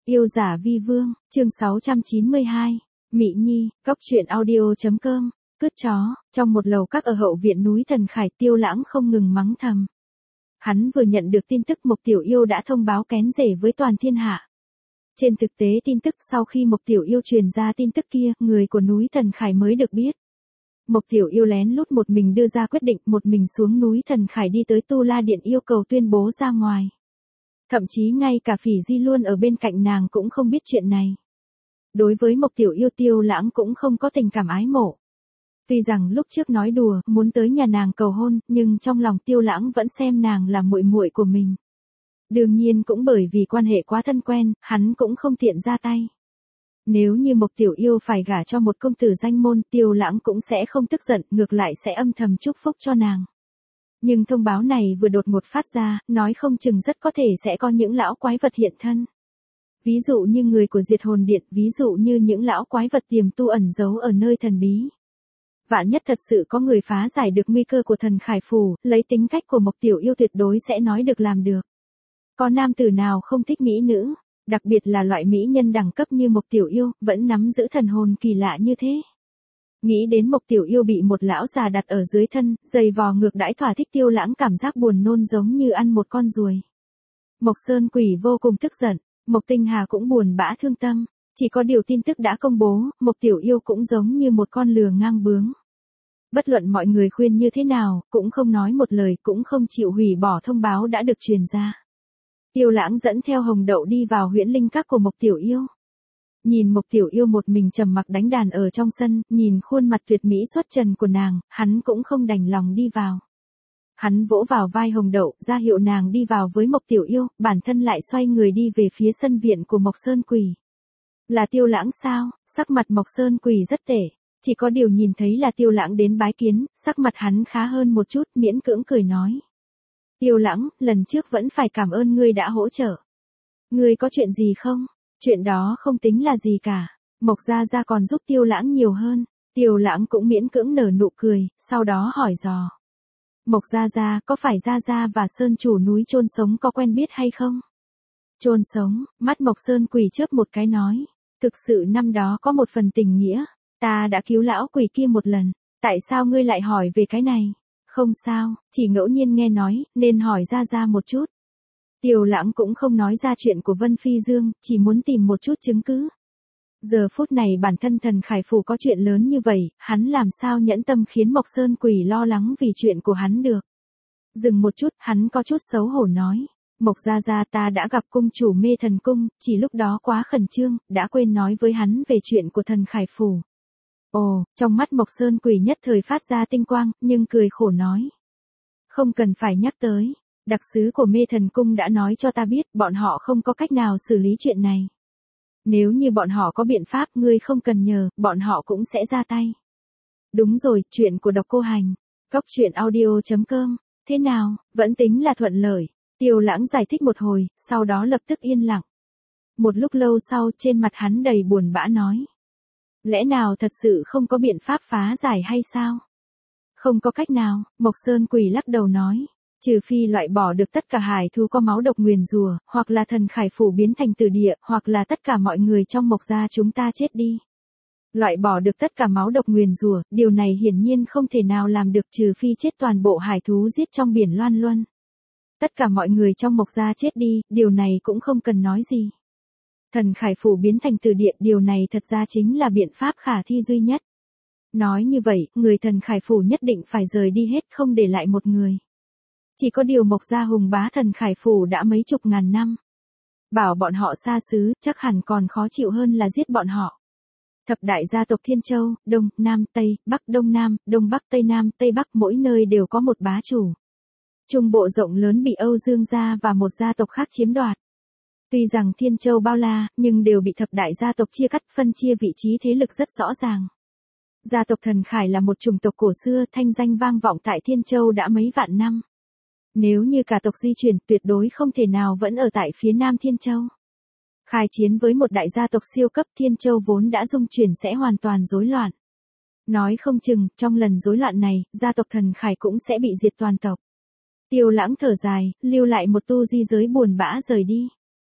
Yêu giả vi vương, chương 692. Mị Nhi, Cóc truyện audio.com. Cướp chó, trong một lầu các ở hậu viện núi Thần Khải, Tiêu Lãng không ngừng mắng thầm. Hắn vừa nhận được tin tức Mộc Tiểu Yêu đã thông báo kén rể với toàn thiên hạ. Trên thực tế tin tức sau khi Mộc Tiểu Yêu truyền ra tin tức kia, người của núi Thần Khải mới được biết. Mộc Tiểu Yêu lén lút một mình đưa ra quyết định, một mình xuống núi Thần Khải đi tới Tu La Điện yêu cầu tuyên bố ra ngoài. Thậm chí ngay cả Phỉ Di luôn ở bên cạnh nàng cũng không biết chuyện này. Đối với Mộc Tiểu Yêu, Tiêu Lãng cũng không có tình cảm ái mộ. Tuy rằng lúc trước nói đùa, muốn tới nhà nàng cầu hôn, nhưng trong lòng Tiêu Lãng vẫn xem nàng là muội muội của mình. Đương nhiên cũng bởi vì quan hệ quá thân quen, hắn cũng không tiện ra tay. Nếu như Mộc Tiểu Yêu phải gả cho một công tử danh môn, Tiêu Lãng cũng sẽ không tức giận, ngược lại sẽ âm thầm chúc phúc cho nàng. Nhưng thông báo này vừa đột ngột phát ra, nói không chừng rất có thể sẽ có những lão quái vật hiện thân. Ví dụ như người của Diệt Hồn Điện, ví dụ như những lão quái vật tiềm tu ẩn giấu ở nơi thần bí. Vạn nhất thật sự có người phá giải được nguy cơ của Thần Khải Phủ, lấy tính cách của Mộc Tiểu Yêu tuyệt đối sẽ nói được làm được. Có nam tử nào không thích mỹ nữ, đặc biệt là loại mỹ nhân đẳng cấp như Mộc Tiểu Yêu, vẫn nắm giữ thần hồn kỳ lạ như thế. Nghĩ đến Mộc Tiểu Yêu bị một lão già đặt ở dưới thân, giày vò ngược đãi thỏa thích, Tiêu Lãng cảm giác buồn nôn giống như ăn một con ruồi. Mộc Sơn Quỷ vô cùng tức giận, Mộc Tinh Hà cũng buồn bã thương tâm, chỉ có điều tin tức đã công bố, Mộc Tiểu Yêu cũng giống như một con lừa ngang bướng. Bất luận mọi người khuyên như thế nào, cũng không nói một lời, cũng không chịu hủy bỏ thông báo đã được truyền ra. Tiêu Lãng dẫn theo Hồng Đậu đi vào huyễn linh các của Mộc Tiểu Yêu. Nhìn Mộc Tiểu Yêu một mình trầm mặc đánh đàn ở trong sân, nhìn khuôn mặt tuyệt mỹ xuất trần của nàng, hắn cũng không đành lòng đi vào. Hắn vỗ vào vai Hồng Đậu, ra hiệu nàng đi vào với Mộc Tiểu Yêu, bản thân lại xoay người đi về phía sân viện của Mộc Sơn Quỷ. Là Tiêu Lãng sao? Sắc mặt Mộc Sơn Quỷ rất tệ. Chỉ có điều nhìn thấy là Tiêu Lãng đến bái kiến, sắc mặt hắn khá hơn một chút, miễn cưỡng cười nói. Tiêu Lãng, lần trước vẫn phải cảm ơn ngươi đã hỗ trợ. Ngươi có chuyện gì không? Chuyện đó không tính là gì cả. Mộc Gia Gia còn giúp Tiêu Lãng nhiều hơn. Tiêu Lãng cũng miễn cưỡng nở nụ cười, sau đó hỏi dò. Mộc Gia Gia, có phải Gia Gia và Sơn chủ núi chôn sống có quen biết hay không? Chôn sống, mắt Mộc Sơn Quỷ chớp một cái nói. Thực sự năm đó có một phần tình nghĩa. Ta đã cứu lão quỷ kia một lần. Tại sao ngươi lại hỏi về cái này? Không sao, chỉ ngẫu nhiên nghe nói, nên hỏi Gia Gia một chút. Tiêu Lãng cũng không nói ra chuyện của Vân Phi Dương, chỉ muốn tìm một chút chứng cứ. Giờ phút này bản thân Thần Khải Phủ có chuyện lớn như vậy, hắn làm sao nhẫn tâm khiến Mộc Sơn Quỷ lo lắng vì chuyện của hắn được. Dừng một chút, hắn có chút xấu hổ nói. Mộc Gia Gia, ta đã gặp cung chủ Mê Thần Cung, chỉ lúc đó quá khẩn trương, đã quên nói với hắn về chuyện của Thần Khải Phủ. Ồ, trong mắt Mộc Sơn Quỷ nhất thời phát ra tinh quang, nhưng cười khổ nói. Không cần phải nhắc tới. Đặc sứ của Mê Thần Cung đã nói cho ta biết, bọn họ không có cách nào xử lý chuyện này. Nếu như bọn họ có biện pháp, ngươi không cần nhờ, bọn họ cũng sẽ ra tay. Đúng rồi, chuyện của Độc Cô Hành. Cóc truyện audio.com. Thế nào, vẫn tính là thuận lợi. Tiêu Lãng giải thích một hồi, sau đó lập tức yên lặng. Một lúc lâu sau, trên mặt hắn đầy buồn bã nói. Lẽ nào thật sự không có biện pháp phá giải hay sao? Không có cách nào, Mộc Sơn Quỷ lắc đầu nói. Trừ phi loại bỏ được tất cả hải thú có máu độc nguyền rủa, hoặc là Thần Khải Phủ biến thành tử địa, hoặc là tất cả mọi người trong Mộc gia chúng ta chết đi. Loại bỏ được tất cả máu độc nguyền rủa, điều này hiển nhiên không thể nào làm được, trừ phi chết toàn bộ hải thú giết trong biển loan luân. Tất cả mọi người trong Mộc gia chết đi, điều này cũng không cần nói gì. Thần Khải Phủ biến thành tử địa, điều này thật ra chính là biện pháp khả thi duy nhất. Nói như vậy, người Thần Khải Phủ nhất định phải rời đi hết, không để lại một người. Chỉ có điều Mộc gia hùng bá Thần Khải Phủ đã mấy chục ngàn năm. Bảo bọn họ xa xứ, chắc hẳn còn khó chịu hơn là giết bọn họ. Thập đại gia tộc Thiên Châu, Đông, Nam, Tây, Bắc, Đông Nam, Đông Bắc, Tây Nam, Tây Bắc, mỗi nơi đều có một bá chủ. Trung bộ rộng lớn bị Âu Dương gia và một gia tộc khác chiếm đoạt. Tuy rằng Thiên Châu bao la, nhưng đều bị thập đại gia tộc chia cắt, phân chia vị trí thế lực rất rõ ràng. Gia tộc Thần Khải là một chủng tộc cổ xưa, thanh danh vang vọng tại Thiên Châu đã mấy vạn năm. Nếu như cả tộc di chuyển, tuyệt đối không thể nào vẫn ở tại phía Nam Thiên Châu. Khai chiến với một đại gia tộc siêu cấp, Thiên Châu vốn đã dung chuyển sẽ hoàn toàn rối loạn. Nói không chừng, trong lần rối loạn này, gia tộc Thần Khải cũng sẽ bị diệt toàn tộc. Tiêu Lãng thở dài, lưu lại một tu di giới buồn bã rời đi.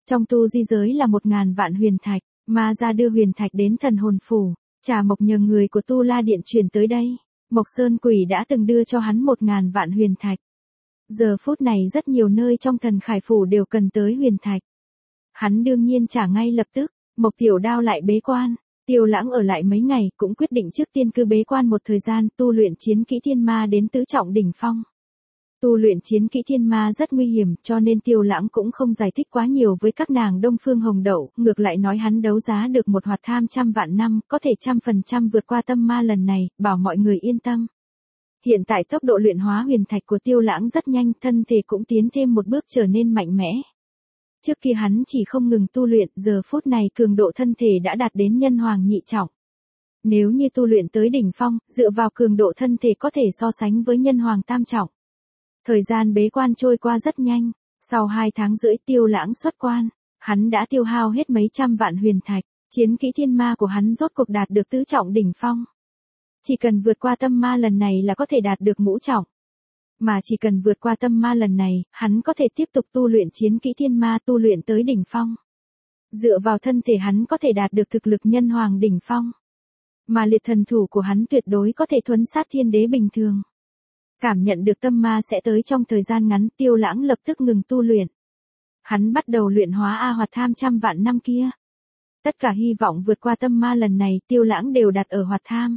Trong tu di giới là 1.000 vạn huyền thạch, ma ra đưa huyền thạch đến thần hồn phủ, Trà Mộc nhờ người của Tu La Điện truyền tới đây. Mộc Sơn Quỷ đã từng đưa cho hắn 1.000 vạn huyền thạch. Giờ phút này rất nhiều nơi trong thần khải phủ đều cần tới huyền thạch. Hắn đương nhiên trả ngay lập tức. Mộc Tiểu Đao lại bế quan. Tiêu Lãng ở lại mấy ngày cũng quyết định trước tiên cứ bế quan một thời gian tu luyện chiến kỹ thiên ma đến tứ trọng đỉnh phong. Tu luyện chiến kỹ thiên ma rất nguy hiểm cho nên Tiêu Lãng cũng không giải thích quá nhiều với các nàng Đông Phương Hồng Đậu, ngược lại nói hắn đấu giá được một hoạt tham 100 vạn năm, có thể 100% vượt qua tâm ma lần này, bảo mọi người yên tâm. Hiện tại tốc độ luyện hóa huyền thạch của Tiêu Lãng rất nhanh, thân thể cũng tiến thêm một bước trở nên mạnh mẽ. Trước kia hắn chỉ không ngừng tu luyện, giờ phút này cường độ thân thể đã đạt đến nhân hoàng nhị trọng. Nếu như tu luyện tới đỉnh phong, dựa vào cường độ thân thể có thể so sánh với nhân hoàng tam trọng. Thời gian bế quan trôi qua rất nhanh, sau 2 tháng rưỡi Tiêu Lãng xuất quan, hắn đã tiêu hao hết mấy trăm vạn huyền thạch, chiến kỹ thiên ma của hắn rốt cuộc đạt được tứ trọng đỉnh phong. Chỉ cần vượt qua tâm ma lần này là có thể đạt được ngũ trọng. Mà chỉ cần vượt qua tâm ma lần này, hắn có thể tiếp tục tu luyện chiến kỹ thiên ma tu luyện tới đỉnh phong. Dựa vào thân thể hắn có thể đạt được thực lực nhân hoàng đỉnh phong. Mà liệt thần thủ của hắn tuyệt đối có thể thuấn sát thiên đế bình thường. Cảm nhận được tâm ma sẽ tới trong thời gian ngắn, Tiêu Lãng lập tức ngừng tu luyện. Hắn bắt đầu luyện hóa A Hoạt Tham 100 vạn năm kia. Tất cả hy vọng vượt qua tâm ma lần này Tiêu Lãng đều đặt ở Hoạt Tham.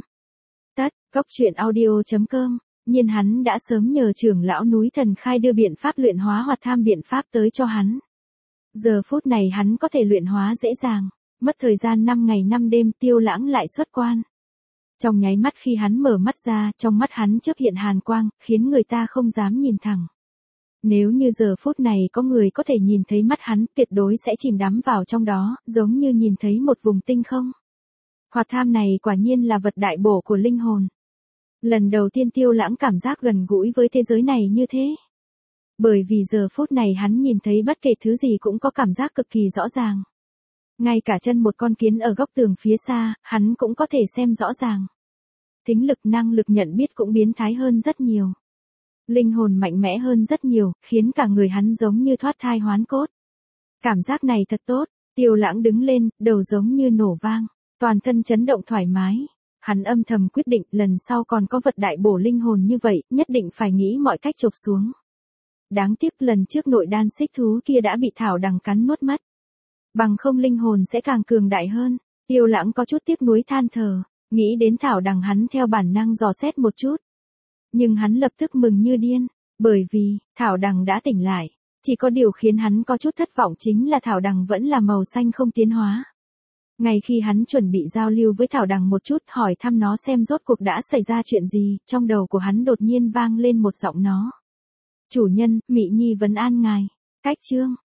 Góc.audio.com. Nhưng hắn đã sớm nhờ trưởng lão núi Thần Khai đưa biện pháp luyện hóa Hoạt Tham biện pháp tới cho hắn. Giờ phút này hắn có thể luyện hóa dễ dàng. Mất thời gian 5 ngày 5 đêm Tiêu Lãng lại xuất quan. Trong nháy mắt khi hắn mở mắt ra, trong mắt hắn chớp hiện hàn quang, khiến người ta không dám nhìn thẳng. Nếu như giờ phút này có người có thể nhìn thấy mắt hắn, tuyệt đối sẽ chìm đắm vào trong đó, giống như nhìn thấy một vùng tinh không. Hoạt tham này quả nhiên là vật đại bổ của linh hồn. Lần đầu tiên Tiêu Lãng cảm giác gần gũi với thế giới này như thế. Bởi vì giờ phút này hắn nhìn thấy bất kể thứ gì cũng có cảm giác cực kỳ rõ ràng. Ngay cả chân một con kiến ở góc tường phía xa, hắn cũng có thể xem rõ ràng. Tính lực năng lực nhận biết cũng biến thái hơn rất nhiều. Linh hồn mạnh mẽ hơn rất nhiều, khiến cả người hắn giống như thoát thai hoán cốt. Cảm giác này thật tốt, Tiêu Lãng đứng lên, đầu giống như nổ vang, toàn thân chấn động thoải mái. Hắn âm thầm quyết định lần sau còn có vật đại bổ linh hồn như vậy, nhất định phải nghĩ mọi cách chộp xuống. Đáng tiếc lần trước nội đan xích thú kia đã bị thảo đằng cắn nuốt mất. Bằng không linh hồn sẽ càng cường đại hơn. Tiêu Lãng có chút tiếc nuối than thở, nghĩ đến thảo đằng hắn theo bản năng dò xét một chút. Nhưng hắn lập tức mừng như điên, bởi vì, thảo đằng đã tỉnh lại. Chỉ có điều khiến hắn có chút thất vọng chính là thảo đằng vẫn là màu xanh không tiến hóa. Ngay khi hắn chuẩn bị giao lưu với thảo đằng một chút hỏi thăm nó xem rốt cuộc đã xảy ra chuyện gì, trong đầu của hắn đột nhiên vang lên một giọng nó. Chủ nhân, Mị Nhi vấn an ngài. Cách chương.